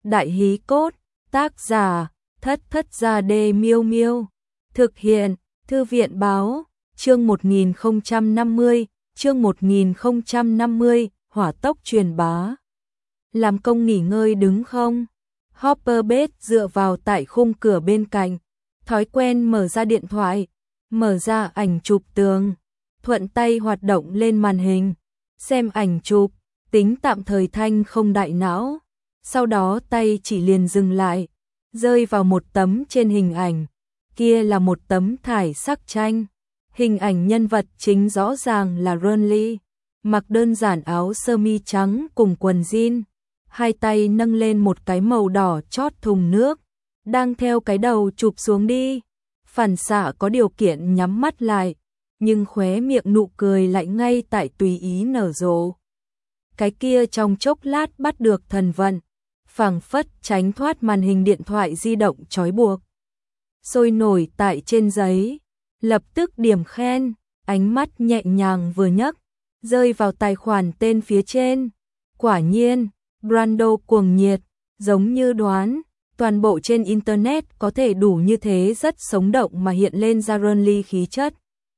Đại hí cốt, tác giả, Thất Thất Gia Đê Miêu Miêu. Thực hiện, Thư viện báo, chương 1050, chương 1050, hỏa tốc truyền bá. Làm công nghỉ ngơi đứng không? Hopper bết dựa vào tại khung cửa bên cạnh, thói quen mở ra điện thoại, mở ra ảnh chụp tường, thuận tay hoạt động lên màn hình, xem ảnh chụp, tính tạm thời thanh không đại não, sau đó tay chỉ liền dừng lại, rơi vào một tấm trên hình ảnh, kia là một tấm thải sắc tranh, hình ảnh nhân vật chính rõ ràng là Ronly, mặc đơn giản áo sơ mi trắng cùng quần jean, hai tay nâng lên một cái màu đỏ chót thùng nước, đang theo cái đầu chụp xuống đi, phản xạ có điều kiện nhắm mắt lại, nhưng khóe miệng nụ cười lại ngay tại tùy ý nở rộ. Cái kia trong chốc lát bắt được thần vận, phảng phất tránh thoát màn hình điện thoại di động trói buộc. Sôi nổi tại trên giấy, lập tức điểm khen, ánh mắt nhẹ nhàng vừa nhấc, rơi vào tài khoản tên phía trên. Quả nhiên, Brando cuồng nhiệt, giống như đoán, toàn bộ trên internet có thể đủ như thế rất sống động mà hiện lên ra Ronly khí chất.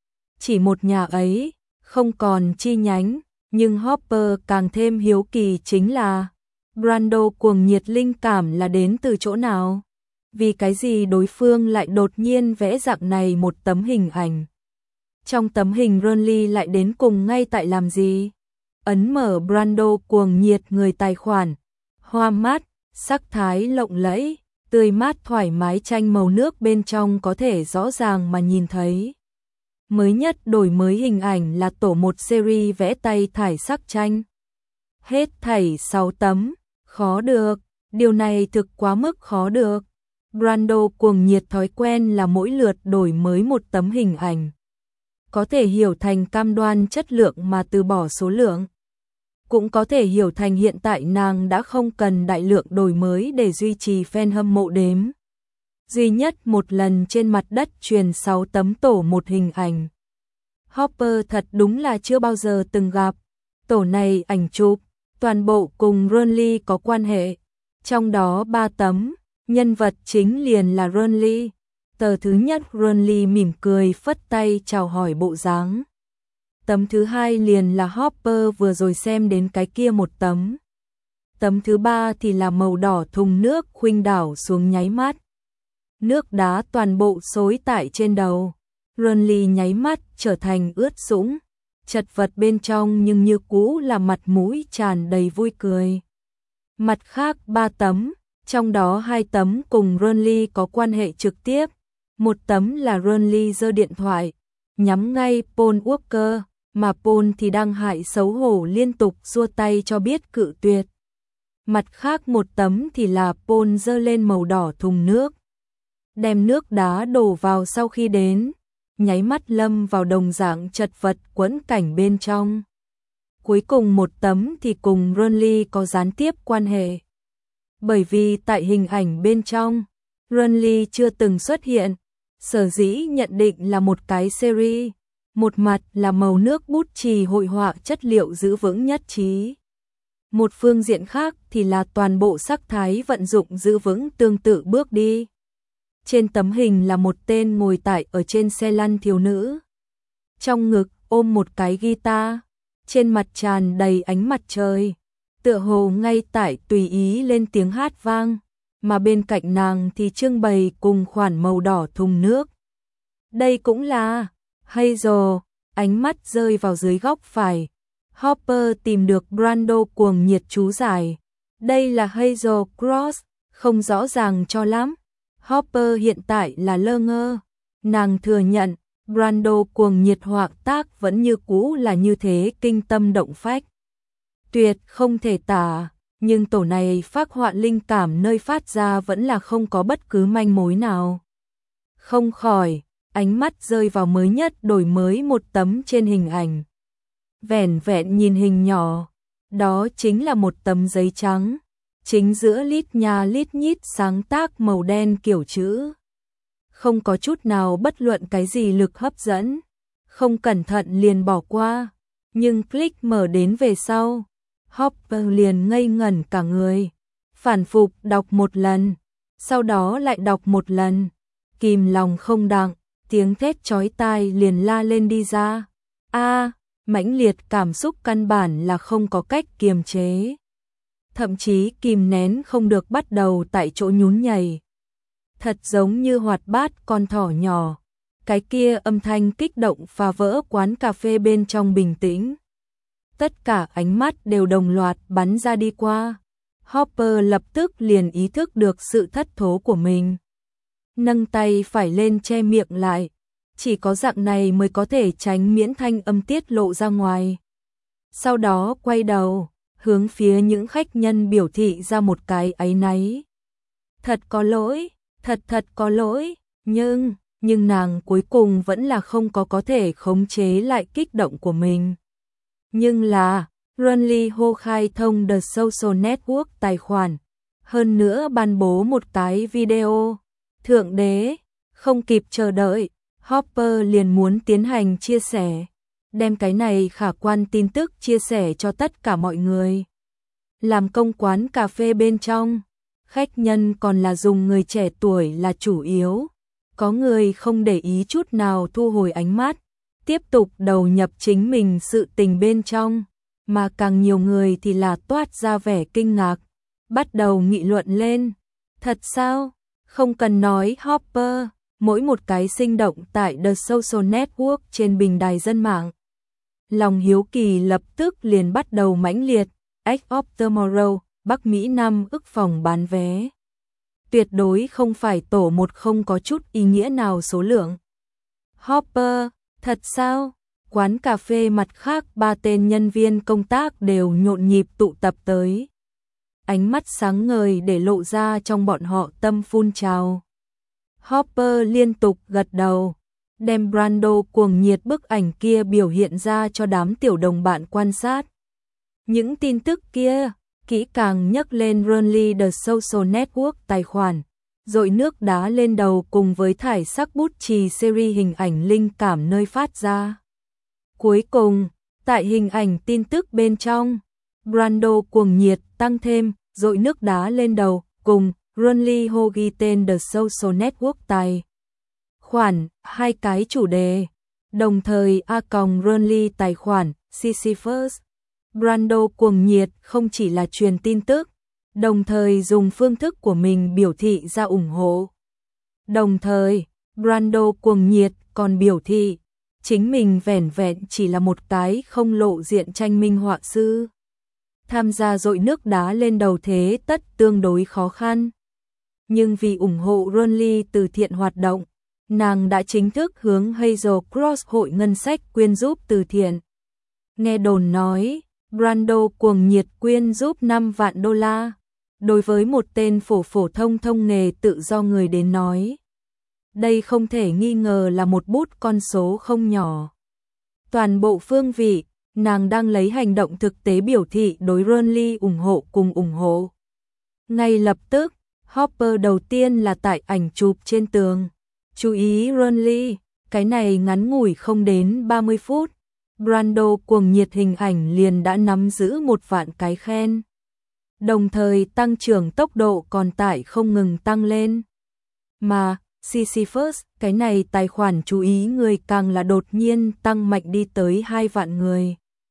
Chỉ một nhà ấy, không còn chi nhánh, nhưng Hopper càng thêm hiếu kỳ chính là Brando cuồng nhiệt linh cảm là đến từ chỗ nào? Vì cái gì đối phương lại đột nhiên vẽ dạng này một tấm hình ảnh? Trong tấm hình Ronly lại đến cùng ngay tại làm gì? Ấn mở Brando cuồng nhiệt người tài khoản, hoa mát, sắc thái lộng lẫy, tươi mát thoải mái tranh màu nước bên trong có thể rõ ràng mà nhìn thấy. Mới nhất đổi mới hình ảnh là tổ một series vẽ tay thải sắc tranh. Hết thảy 6 tấm, khó được, điều này thực quá mức khó được. Brando cuồng nhiệt thói quen là mỗi lượt đổi mới một tấm hình ảnh. Có thể hiểu thành cam đoan chất lượng mà từ bỏ số lượng. Cũng có thể hiểu thành hiện tại nàng đã không cần đại lượng đổi mới để duy trì fan hâm mộ đếm. Duy nhất một lần trên mặt đất truyền 6 tấm tổ một hình ảnh. Hopper thật đúng là chưa bao giờ từng gặp. Tổ này ảnh chụp, toàn bộ cùng Ronly có quan hệ. Trong đó 3 tấm, nhân vật chính liền là Ronly. Tờ thứ nhất Ronly mỉm cười phất tay chào hỏi bộ dáng. Tấm thứ hai liền là Hopper vừa rồi xem đến cái kia một tấm. Tấm thứ ba thì là màu đỏ thùng nước khuynh đảo xuống nháy mắt. Nước đá toàn bộ xối tại trên đầu. Ronly nháy mắt trở thành ướt sũng, chật vật bên trong nhưng như cũ là mặt mũi tràn đầy vui cười. Mặt khác 3 tấm, trong đó 2 tấm cùng Ronly có quan hệ trực tiếp. Một tấm là Ronly giơ điện thoại, nhắm ngay Paul Walker, mà Paul thì đang hại xấu hổ liên tục xua tay cho biết cự tuyệt. Mặt khác một tấm thì là Paul giơ lên màu đỏ thùng nước, đem nước đá đổ vào sau khi đến, nháy mắt lâm vào đồng dạng chật vật quẫn cảnh bên trong. Cuối cùng một tấm thì cùng Ronly có gián tiếp quan hệ. Bởi vì tại hình ảnh bên trong, Ronly chưa từng xuất hiện, sở dĩ nhận định là một cái series. Một mặt là màu nước bút chì hội họa chất liệu giữ vững nhất trí. Một phương diện khác thì là toàn bộ sắc thái vận dụng giữ vững tương tự bước đi. Trên tấm hình là một tên ngồi tại ở trên xe lăn thiếu nữ. Trong ngực ôm một cái guitar, trên mặt tràn đầy ánh mặt trời. Tựa hồ ngay tại tùy ý lên tiếng hát vang, mà bên cạnh nàng thì trưng bày cùng khoản màu đỏ thùng nước. Đây cũng là Hazel, ánh mắt rơi vào dưới góc phải. Hopper tìm được Brando cuồng nhiệt chú giải. Đây là Hazel Cross, không rõ ràng cho lắm. Hopper hiện tại là lơ ngơ. Nàng thừa nhận, Brando cuồng nhiệt họa tác vẫn như cũ là như thế kinh tâm động phách. Tuyệt không thể tả, nhưng tổ này phác họa linh cảm nơi phát ra vẫn là không có bất cứ manh mối nào. Không khỏi, ánh mắt rơi vào mới nhất đổi mới một tấm trên hình ảnh. Vẻn vẹn nhìn hình nhỏ, đó chính là một tấm giấy trắng, chính giữa lít nha lít nhít sáng tác màu đen kiểu chữ. Không có chút nào bất luận cái gì lực hấp dẫn, không cẩn thận liền bỏ qua, nhưng click mở đến về sau, Hopper liền ngây ngẩn cả người. phản phục đọc một lần, sau đó lại đọc một lần, kìm lòng không đặng, tiếng thét chói tai liền la lên đi ra. Mãnh liệt cảm xúc căn bản là không có cách kiềm chế. Thậm chí kìm nén không được bắt đầu tại chỗ nhún nhảy. Thật giống như hoạt bát con thỏ nhỏ. Cái kia âm thanh kích động phá vỡ quán cà phê bên trong bình tĩnh. Tất cả ánh mắt đều đồng loạt bắn ra đi qua. Hopper lập tức liền ý thức được sự thất thố của mình. Nâng tay phải lên che miệng lại. Chỉ có dạng này mới có thể tránh miễn thanh âm tiết lộ ra ngoài. Sau đó quay đầu, hướng phía những khách nhân biểu thị ra một cái áy náy. Thật có lỗi, thật có lỗi, nhưng nàng cuối cùng vẫn là không có thể khống chế lại kích động của mình. Nhưng là, Runly hô khai thông The Social Network tài khoản, hơn nữa ban bố một cái video. Thượng đế, không kịp chờ đợi, Hopper liền muốn tiến hành chia sẻ, đem cái này khả quan tin tức chia sẻ cho tất cả mọi người. Làm công quán cà phê bên trong, khách nhân còn là dùng người trẻ tuổi là chủ yếu. Có người không để ý chút nào thu hồi ánh mắt, tiếp tục đầu nhập chính mình sự tình bên trong, mà càng nhiều người thì là toát ra vẻ kinh ngạc, bắt đầu nghị luận lên. Thật sao? Không cần nói Hopper, mỗi một cái sinh động tại The Social Network trên bình đài dân mạng. Lòng hiếu kỳ lập tức liền bắt đầu mãnh liệt. Edge of Tomorrow, Bắc Mỹ 5 ức phòng bán vé. Tuyệt đối không phải tổ một không có chút ý nghĩa nào số lượng. Hopper, thật sao? Quán cà phê mặt khác 3 tên nhân viên công tác đều nhộn nhịp tụ tập tới. Ánh mắt sáng ngời để lộ ra trong bọn họ tâm phun trào. Hopper liên tục gật đầu, đem Brando cuồng nhiệt bức ảnh kia biểu hiện ra cho đám tiểu đồng bạn quan sát. Những tin tức kia, kỹ càng nhắc lên Runly The Social Network tài khoản, dội nước đá lên đầu cùng với thải sắc bút chì series hình ảnh linh cảm nơi phát ra. Cuối cùng, tại hình ảnh tin tức bên trong, Brando cuồng nhiệt tăng thêm, dội nước đá lên đầu, cùng Runly hô ghi tên The Social Network tài khoản, hai cái chủ đề, đồng thời Runly tài khoản, Sisyphus. Brando cuồng nhiệt không chỉ là truyền tin tức, đồng thời dùng phương thức của mình biểu thị ra ủng hộ. Đồng thời, Brando cuồng nhiệt còn biểu thị, chính mình vẻn vẹn chỉ là một cái không lộ diện tranh minh họa sư. Tham gia dội nước đá lên đầu thế tất tương đối khó khăn. Nhưng vì ủng hộ Runly từ thiện hoạt động, nàng đã chính thức hướng Hazel Cross hội ngân sách quyên giúp từ thiện. Nghe đồn nói, Brando cuồng nhiệt quyên giúp 5 vạn đô la. Đối với một tên phổ thông nghề tự do người đến nói, đây không thể nghi ngờ là một bút con số không nhỏ. Toàn bộ phương vị, nàng đang lấy hành động thực tế biểu thị đối Runly ủng hộ cùng ủng hộ. Ngay lập tức, Hopper đầu tiên là tại ảnh chụp trên tường. Chú ý Runly, cái này ngắn ngủi không đến 30 phút. Brando cuồng nhiệt hình ảnh liền đã nắm giữ 1 vạn cái khen. Đồng thời tăng trưởng tốc độ còn tại không ngừng tăng lên. Mà, Sisyphus, cái này tài khoản chú ý người càng là đột nhiên tăng mạnh đi tới 2 vạn người.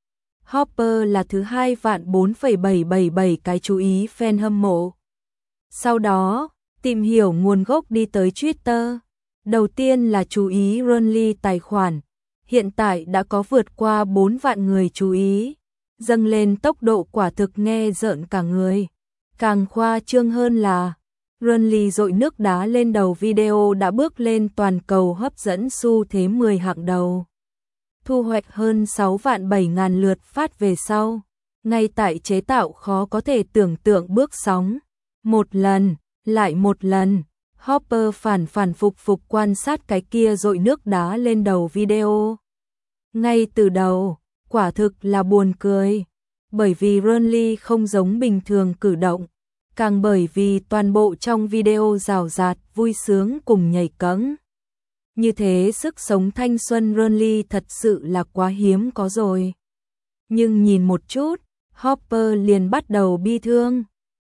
Hopper là thứ 2 vạn 4,777 cái chú ý fan hâm mộ. Sau đó, tìm hiểu nguồn gốc đi tới Twitter. Đầu tiên là chú ý Runly tài khoản. Hiện tại đã có vượt qua 4 vạn người chú ý, dâng lên tốc độ quả thực nghe rợn cả người. Càng khoa trương hơn là, Runly dội nước đá lên đầu video đã bước lên toàn cầu hấp dẫn xu thế 10 hạng đầu. Thu hoạch hơn 6 vạn 7 ngàn lượt phát về sau, ngay tại chế tạo khó có thể tưởng tượng bước sóng. Một lần, lại một lần, Hopper phản phục quan sát cái kia dội nước đá lên đầu video. Ngay từ đầu, quả thực là buồn cười, bởi vì Runly không giống bình thường cử động, càng bởi vì toàn bộ trong video rào rạt, vui sướng cùng nhảy cẫng. Như thế sức sống thanh xuân Runly thật sự là quá hiếm có rồi. Nhưng nhìn một chút, Hopper liền bắt đầu bi thương.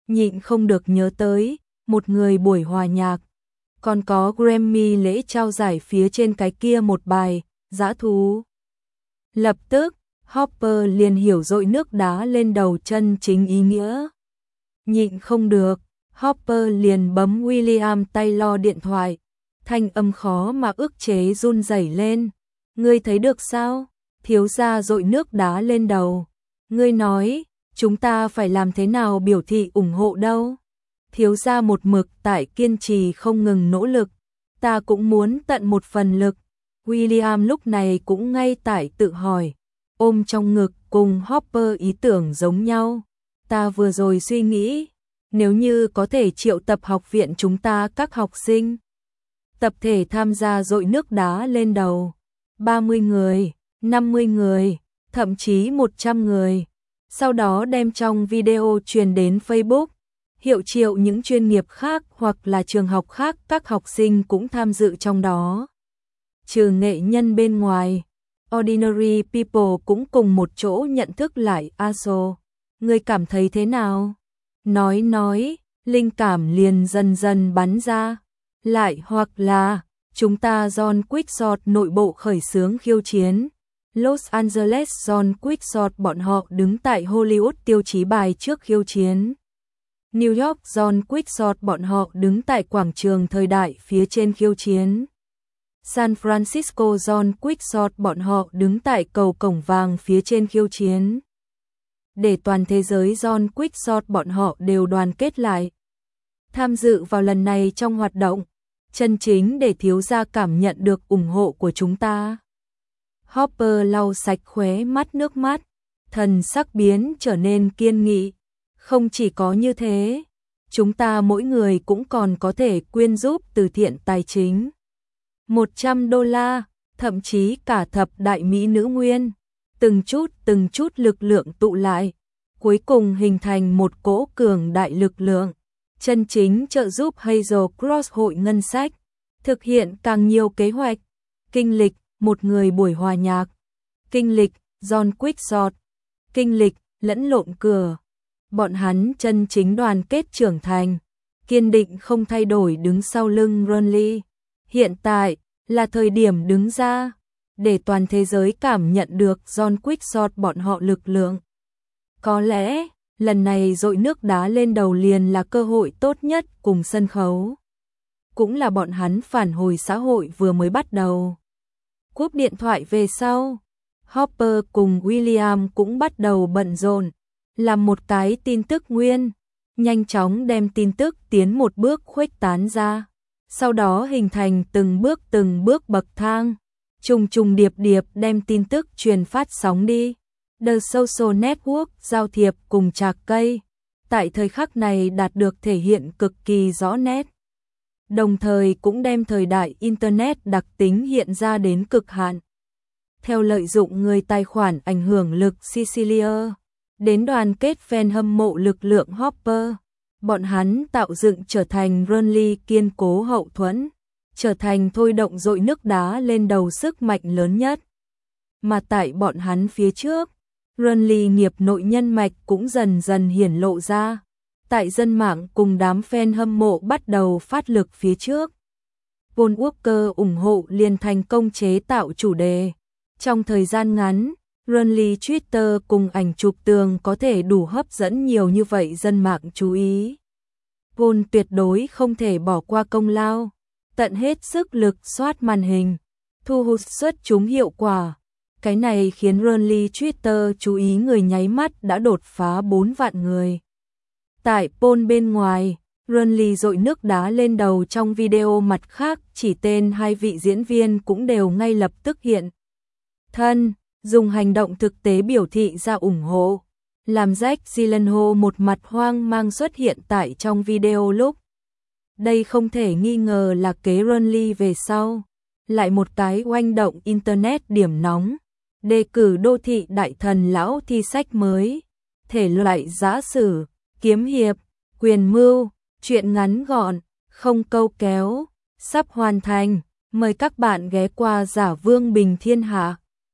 nhịn không được nhớ tới một người buổi hòa nhạc, còn có Grammy lễ trao giải phía trên cái kia một bài, dã thú. Lập tức, Hopper liền hiểu dội nước đá lên đầu chân chính ý nghĩa. Nhịn không được, Hopper liền bấm William Taylor điện thoại, thanh âm khó mà ức chế run rẩy lên. Ngươi thấy được sao? Thiếu gia dội nước đá lên đầu. Ngươi nói, chúng ta phải làm thế nào biểu thị ủng hộ đâu? Thiếu gia một mực tại kiên trì không ngừng nỗ lực, ta cũng muốn tận một phần lực. William lúc này cũng ngay tại tự hỏi, ôm trong ngực cùng Hopper ý tưởng giống nhau. Ta vừa rồi suy nghĩ, nếu như có thể triệu tập học viện chúng ta các học sinh, tập thể tham gia dội nước đá lên đầu, 30 người, 50 người, thậm chí 100 người. Sau đó đem trong video truyền đến Facebook, hiệu triệu những chuyên nghiệp khác hoặc là trường học khác các học sinh cũng tham dự trong đó. Trừ nghệ nhân bên ngoài, Ordinary People cũng cùng một chỗ nhận thức lại ASO. Ngươi cảm thấy thế nào? Nói, linh cảm liền dần dần bắn ra. Lại hoặc là, chúng ta John Quickshot nội bộ khởi xướng khiêu chiến. Los Angeles John Quickshot bọn họ đứng tại Hollywood tiêu chí bài trước khiêu chiến. New York John Quickshot bọn họ đứng tại quảng trường thời đại phía trên khiêu chiến. San Francisco John Quickshot bọn họ đứng tại cầu cổng vàng phía trên khiêu chiến. Để toàn thế giới John Quickshot bọn họ đều đoàn kết lại, tham dự vào lần này trong hoạt động, chân chính để thiếu gia cảm nhận được ủng hộ của chúng ta. Hopper lau sạch khóe mắt nước mắt, thần sắc biến trở nên kiên nghị. Không chỉ có như thế, chúng ta mỗi người cũng còn có thể quyên giúp từ thiện tài chính. $100, thậm chí cả thập đại mỹ nữ nguyên. Từng chút lực lượng tụ lại, cuối cùng hình thành một cỗ cường đại lực lượng, chân chính trợ giúp Hazel Cross hội ngân sách, thực hiện càng nhiều kế hoạch. Kinh lịch, một người buổi hòa nhạc. Kinh lịch, John Quickshot. Kinh lịch, lẫn lộn cửa. Bọn hắn chân chính đoàn kết trưởng thành, kiên định không thay đổi đứng sau lưng Ronly. Hiện tại, là thời điểm đứng ra, để toàn thế giới cảm nhận được John Quickshot bọn họ lực lượng. Có lẽ, lần này dội nước đá lên đầu liền là cơ hội tốt nhất cùng sân khấu. Cũng là bọn hắn phản hồi xã hội vừa mới bắt đầu. Cúp điện thoại về sau, Hopper cùng William cũng bắt đầu bận rộn, làm một cái tin tức nguyên, nhanh chóng đem tin tức tiến một bước khuếch tán ra, sau đó hình thành từng bước bậc thang, trùng điệp đem tin tức truyền phát sóng đi. The Social Network giao thiệp cùng trạc cây, tại thời khắc này đạt được thể hiện cực kỳ rõ nét. Đồng thời cũng đem thời đại Internet đặc tính hiện ra đến cực hạn. Theo lợi dụng người tài khoản ảnh hưởng lực Sicilia, đến đoàn kết fan hâm mộ lực lượng Hopper, bọn hắn tạo dựng trở thành Ronly kiên cố hậu thuẫn, trở thành thôi động dội nước đá lên đầu sức mạnh lớn nhất. Mà tại bọn hắn phía trước, Ronly nghiệp nội nhân mạch cũng dần dần hiển lộ ra. Tại dân mạng cùng đám fan hâm mộ bắt đầu phát lực phía trước. Paul Walker ủng hộ liền thành công chế tạo chủ đề. Trong thời gian ngắn, Ronly Twitter cùng ảnh chụp tường có thể đủ hấp dẫn nhiều như vậy dân mạng chú ý. Paul tuyệt đối không thể bỏ qua công lao, tận hết sức lực soát màn hình, thu hút xuất chúng hiệu quả. Cái này khiến Ronly Twitter chú ý người nháy mắt đã đột phá 4 vạn người. Tại Paul bên ngoài, Ronly dội nước đá lên đầu trong video mặt khác chỉ tên hai vị diễn viên cũng đều ngay lập tức hiện thân, dùng hành động thực tế biểu thị ra ủng hộ, làm Jake Gyllenhaal một mặt hoang mang xuất hiện tại trong video lúc. Đây không thể nghi ngờ là kế Ronly về sau, lại một cái oanh động Internet điểm nóng, đề cử đô thị đại thần lão thi sách mới, thể loại giã sử, kiếm hiệp, quyền mưu, truyện ngắn gọn, không câu kéo, sắp hoàn thành, mời các bạn ghé qua Giả Vương Bình Thiên Hạ.